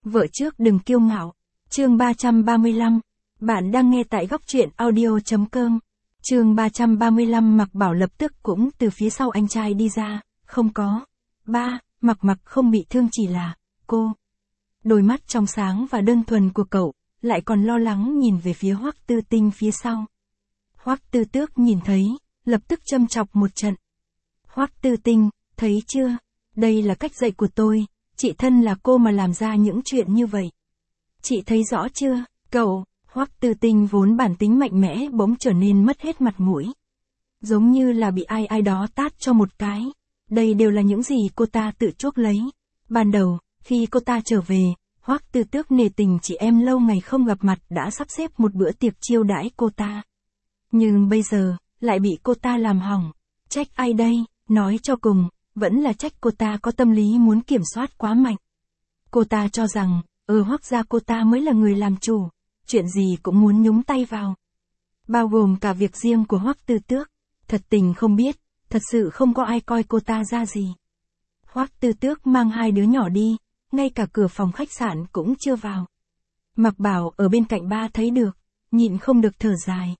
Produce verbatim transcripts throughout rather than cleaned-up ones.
Vợ trước đừng kiêu ngạo. Chương ba trăm ba mươi lăm. Bạn đang nghe tại góc truyện audio chấm com. Chương ba trăm ba mươi lăm. Mạc Bảo lập tức cũng từ phía sau anh trai đi ra, không có. Ba, Mặc Mặc không bị thương, chỉ là, cô. Đôi mắt trong sáng và đơn thuần của cậu, lại còn lo lắng nhìn về phía Hoắc Tư Tinh phía sau. Hoắc Tư Tước nhìn thấy, lập tức châm chọc một trận. Hoắc Tư Tinh, thấy chưa? Đây là cách dạy của tôi, chị thân là cô mà làm ra những chuyện như vậy. Chị thấy rõ chưa, cậu? Hoắc Tư Tinh vốn bản tính mạnh mẽ bỗng trở nên mất hết mặt mũi. Giống như là bị ai ai đó tát cho một cái. Đây đều là những gì cô ta tự chuốc lấy. Ban đầu, khi cô ta trở về, Hoắc Tư Tước nể tình chị em lâu ngày không gặp mặt đã sắp xếp một bữa tiệc chiêu đãi cô ta. Nhưng bây giờ, lại bị cô ta làm hỏng. Trách ai đây? Nói cho cùng, vẫn là trách cô ta có tâm lý muốn kiểm soát quá mạnh. Cô ta cho rằng, ở Hoắc gia cô ta mới là người làm chủ, chuyện gì cũng muốn nhúng tay vào. Bao gồm cả việc riêng của Hoắc Tư Tước. Thật tình không biết, thật sự không có ai coi cô ta ra gì. Hoắc Tư Tước mang hai đứa nhỏ đi, ngay cả cửa phòng khách sạn cũng chưa vào. Mạc Bảo ở bên cạnh ba thấy được, nhịn không được thở dài.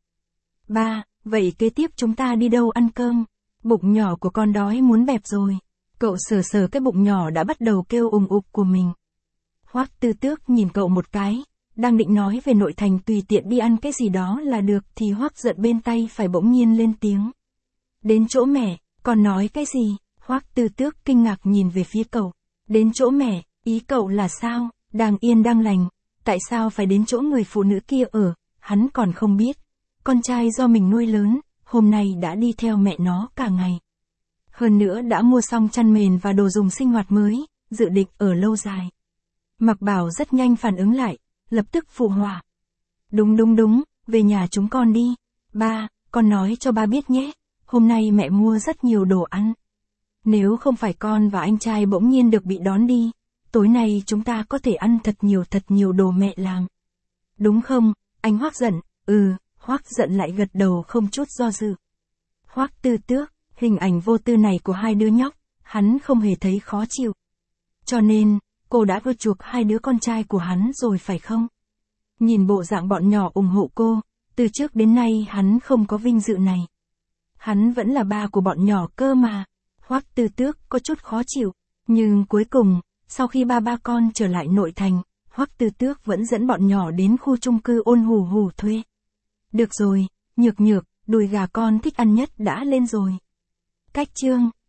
Ba, vậy kế tiếp chúng ta đi đâu ăn cơm? Bụng nhỏ của con đói muốn bẹp rồi. Cậu sờ sờ cái bụng nhỏ đã bắt đầu kêu ùng ục của mình. Hoắc Tư Tước nhìn cậu một cái, đang định nói về nội thành tùy tiện đi ăn cái gì đó là được thì Hoắc giận bên tay phải bỗng nhiên lên tiếng. Đến chỗ mẹ, con nói cái gì? Hoắc Tư Tước kinh ngạc nhìn về phía cậu. Đến chỗ mẹ, ý cậu là sao? Đang yên đang lành, tại sao phải đến chỗ người phụ nữ kia ở? Hắn còn không biết. Con trai do mình nuôi lớn, hôm nay đã đi theo mẹ nó cả ngày. Hơn nữa đã mua xong chăn mền và đồ dùng sinh hoạt mới, dự định ở lâu dài. Mạc Bảo rất nhanh phản ứng lại, lập tức phụ họa. Đúng đúng đúng, về nhà chúng con đi. Ba, con nói cho ba biết nhé, hôm nay mẹ mua rất nhiều đồ ăn. Nếu không phải con và anh trai bỗng nhiên được bị đón đi, tối nay chúng ta có thể ăn thật nhiều thật nhiều đồ mẹ làm. Đúng không, anh Hoắc giận? Ừ, Hoắc giận lại gật đầu không chút do dự. Hoắc Tư Tước, hình ảnh vô tư này của hai đứa nhóc, hắn không hề thấy khó chịu. Cho nên, cô đã vơ chuộc hai đứa con trai của hắn rồi phải không? Nhìn bộ dạng bọn nhỏ ủng hộ cô, từ trước đến nay hắn không có vinh dự này. Hắn vẫn là ba của bọn nhỏ cơ mà. Hoắc Tư Tước có chút khó chịu, nhưng cuối cùng, sau khi ba ba con trở lại nội thành, Hoắc Tư Tước vẫn dẫn bọn nhỏ đến khu chung cư Ôn Hù Hù thuê. Được rồi, Nhược Nhược, đùi gà con thích ăn nhất đã lên rồi. Cách chương